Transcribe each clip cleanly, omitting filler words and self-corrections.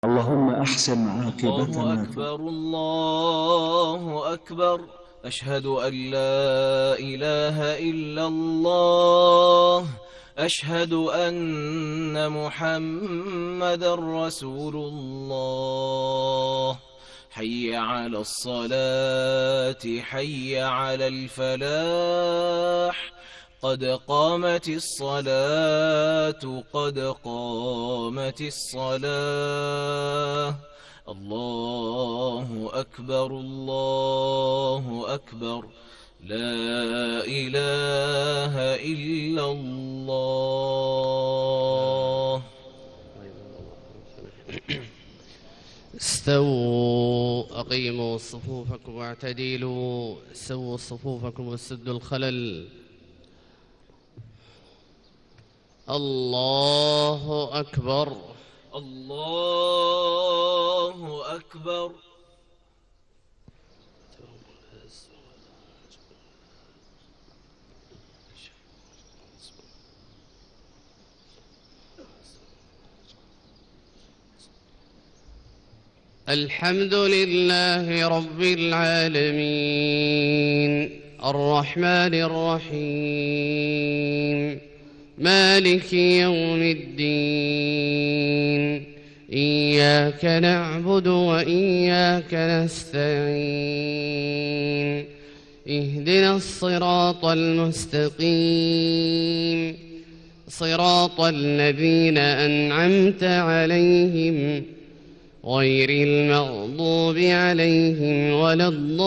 اللهم أحسن عاقبتنا الله أكبر الله أكبر. أشهد أن لا إله إلا الله. أشهد أن محمدا رسول الله. حي على الصلاة حي على الفلاح. قد قامت الصلاة قد قامت الصلاة. الله أكبر الله أكبر. لا إله إلا الله. استووا أقيموا صفوفكم واعتدلوا. سووا صفوفكم وسدوا الخلل. الله أكبر الله أكبر. الحمد لله رب العالمين الرحمن الرحيم مالك يوم الدين. إياك نعبد وإياك نستعين. اهدنا الصراط المستقيم صراط الذين أنعمت عليهم غير المغضوب عليهم ولا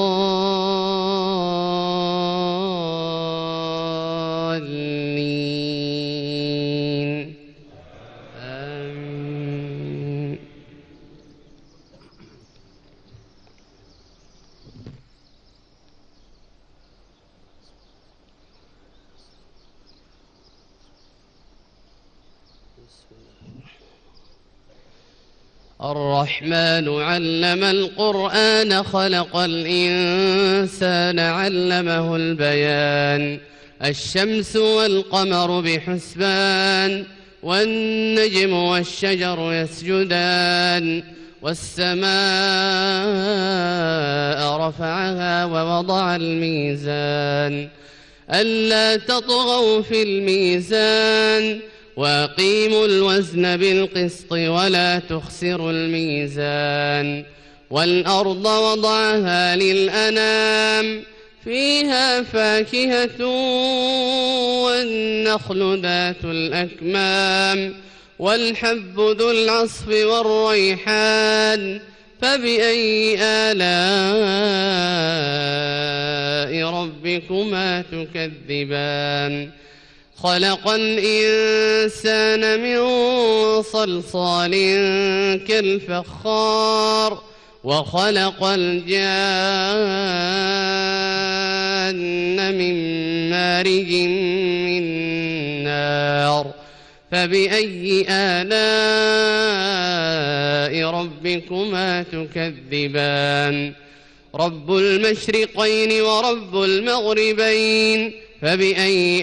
الضالين. آمين. الرحمن علم القرآن خلق الإنسان علمه البيان. الشمس والقمر بحسبان والنجم والشجر يسجدان. والسماء رفعها ووضع الميزان ألا تطغوا في الميزان وأقيموا الوزن بالقسط ولا تخسروا الميزان. والأرض وضعها للأنام فيها فاكهة والنخل ذات الأكمام والحب ذو العصف والريحان. فبأي آلاء ربكما تكذبان؟ خلق الإنسان من صلصال كالفخار وخلق الجان من مارج من نار. فبأي آلاء ربكما تكذبان؟ رب المشرقين ورب المغربين. فبأي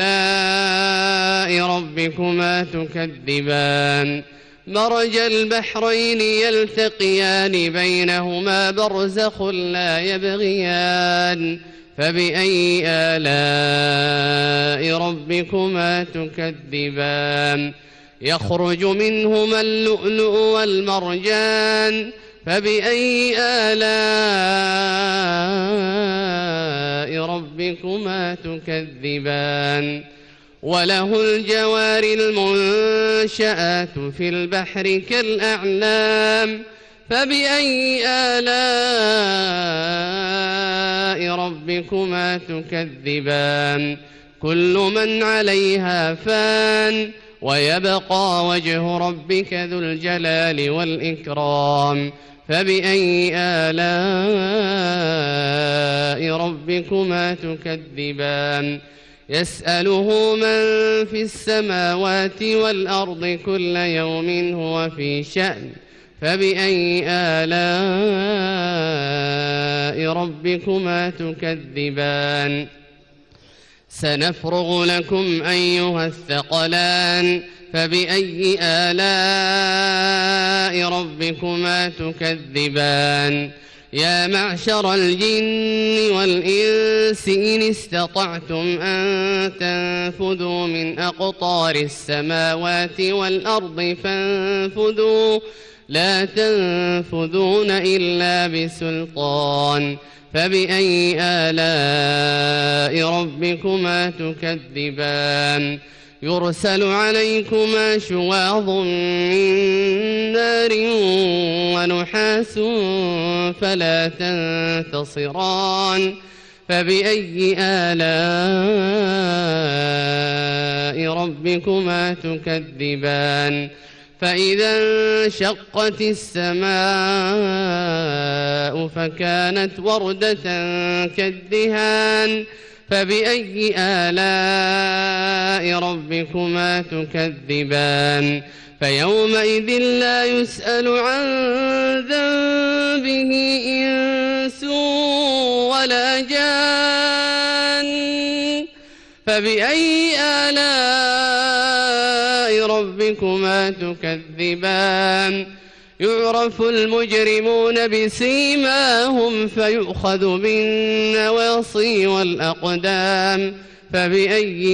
آلاء ربكما تكذبان؟ مرج البحرين يلتقيان بينهما برزخ لا يبغيان. فبأي آلاء ربكما تكذبان؟ يخرج منهما اللؤلؤ والمرجان. فبأي آلاء ربكما تكذبان؟ وله الجوار المنشآت في البحر كالأعلام. فبأي آلاء ربكما تكذبان؟ كل من عليها فان ويبقى وجه ربك ذو الجلال والإكرام. فبأي آلاء ربكما تكذبان؟ يسأله من في السماوات والأرض كل يوم هو في شأن. فبأي آلاء ربكما تكذبان؟ سنفرغ لكم أيها الثقلان فبأي آلاء ربكما تكذبان يا معشر الجن والإنس إن استطعتم أن تنفذوا من أقطار السماوات والأرض فانفذوا لا تنفذون إلا بسلطان فبأي آلاء ربكما تكذبان يرسل عليكما شواظ من نار ونحاس فلا تنتصران فبأي آلاء ربكما تكذبان فإذا انشقت السماء فكانت وردة كالدهان فبأي آلاء ربكما تكذبان فيومئذ لا يسأل عن ذنبه إنس ولا جان فبأي آلاء ربكما تكذبان يعرف المجرمون بسيماهم فيؤخذ بالنواصي والأقدام فبأي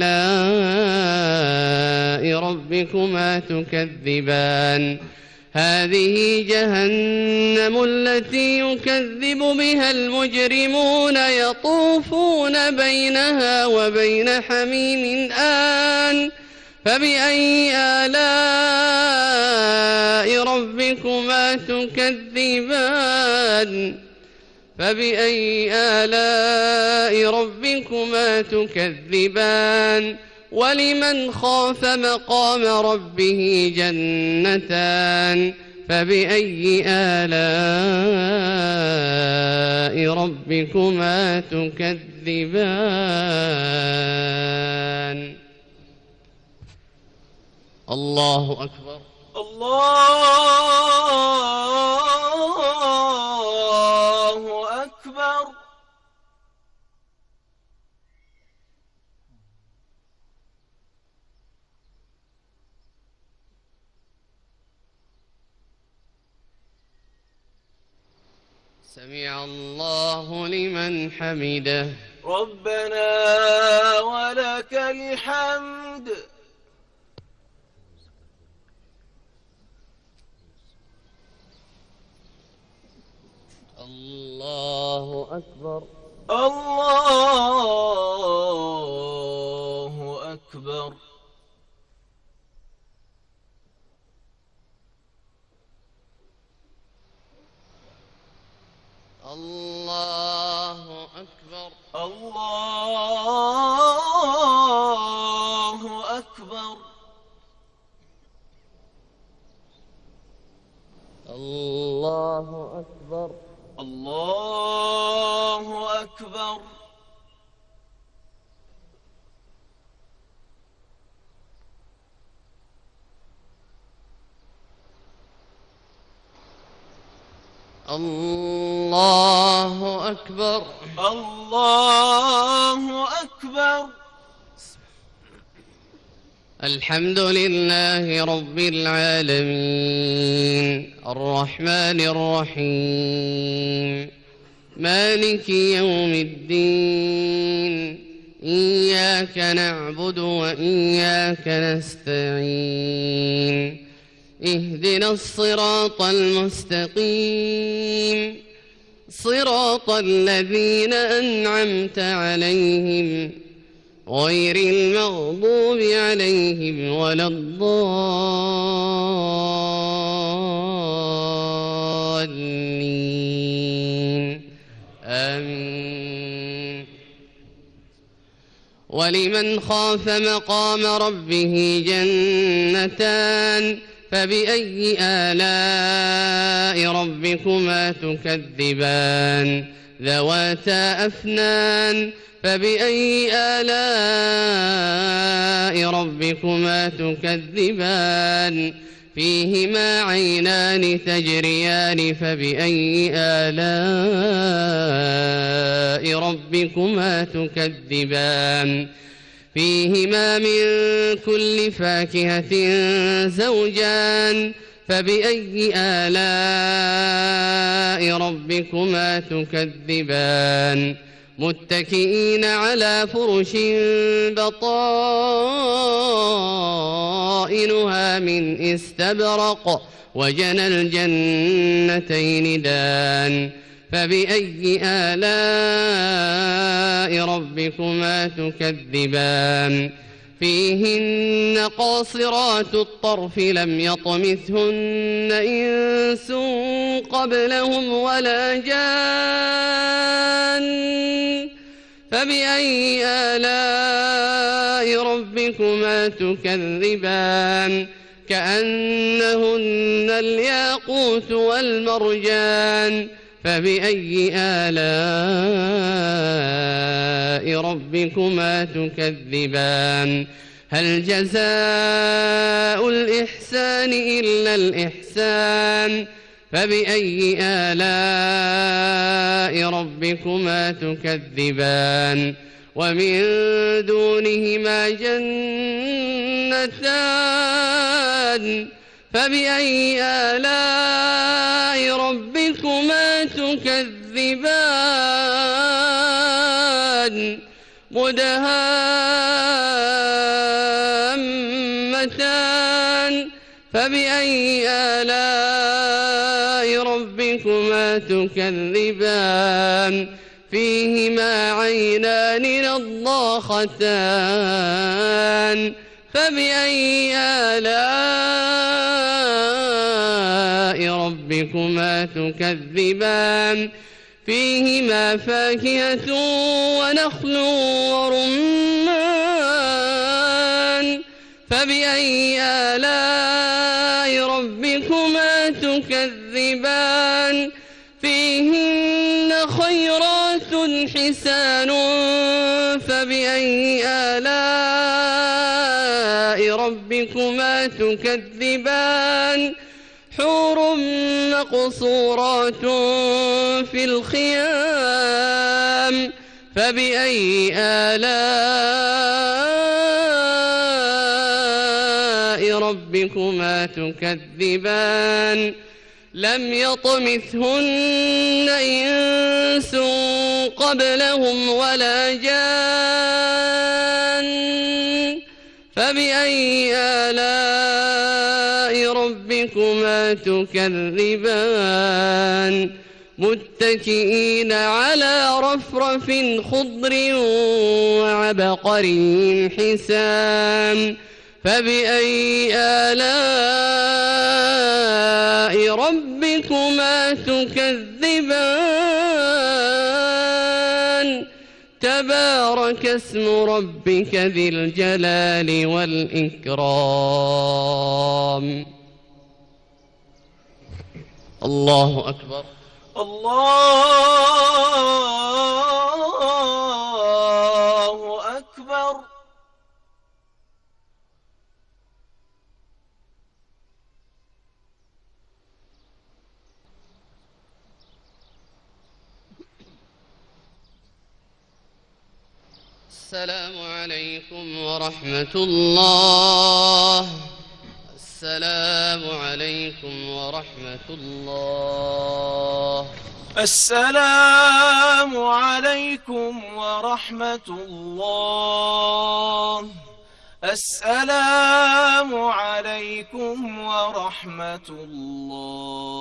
آلاء ربكما تكذبان هذه جهنم التي يكذب بها المجرمون يطوفون بينها وبين حميم آن فبأي آلاء ربكما تكذبان فبأي آلاء ربكما تكذبان ولمن خاف مقام ربه جنتان فبأي آلاء ربكما تكذبان الله أكبر الله أكبر سمع الله لمن حمده ربنا ولك الحمد الله أكبر الله أكبر الله أكبر الله أكبر الله أكبر الله أكبر الله أكبر الله أكبر الحمد لله رب العالمين الرحمن الرحيم مالك يوم الدين إياك نعبد وإياك نستعين اهدنا الصراط المستقيم صراط الذين أنعمت عليهم غير المغضوب عليهم ولا الضالين آمين ولمن خاف مقام ربه جنتان فبأي آلاء ربكما تكذبان ذواتا أفنان فبأي آلاء ربكما تكذبان فيهما عينان تجريان فبأي آلاء ربكما تكذبان فيهما من كل فاكهة زوجان فبأي آلاء ربكما تكذبان متكئين على فرش بطائنها من استبرق وجنى الجنتين دان فبأي آلاء ربكما تكذبان فيهن قاصرات الطرف لم يطمثهن إنس قبلهم ولا جان فبأي آلاء ربكما تكذبان كأنهن الياقوت والمرجان فبأي آلاء ربكما تكذبان هل جزاء الإحسان إلا الإحسان فبأي آلاء ربكما تكذبان ومن دونهما جنتان فبأي آلاء ربكما تكذبان مدهامتان فبأي آلاء ربكما تكذبان فيهما عينان نضاختان فبأي آلاء ربكما تكذبان فيهما فاكهة ونخل ورمان فبأي آلاء ربكما تكذبان فيهن خيرات حسان فبأي آلاء ربكما تكذبان حور مقصورات في الخيام فبأي آلاء ربكما تكذبان لم يطمثهن إنس قبلهم ولا جان فبأي آلاء ربكما تكذبان متكئين على رفرف خضر وعبقري حسان فبأي آلاء ربكما تكذبان تبارك اسم ربك ذي الجلال والإكرام الله أكبر الله أكبر السلام عليكم ورحمة الله السلام عليكم ورحمة الله السلام عليكم ورحمة الله السلام عليكم ورحمة الله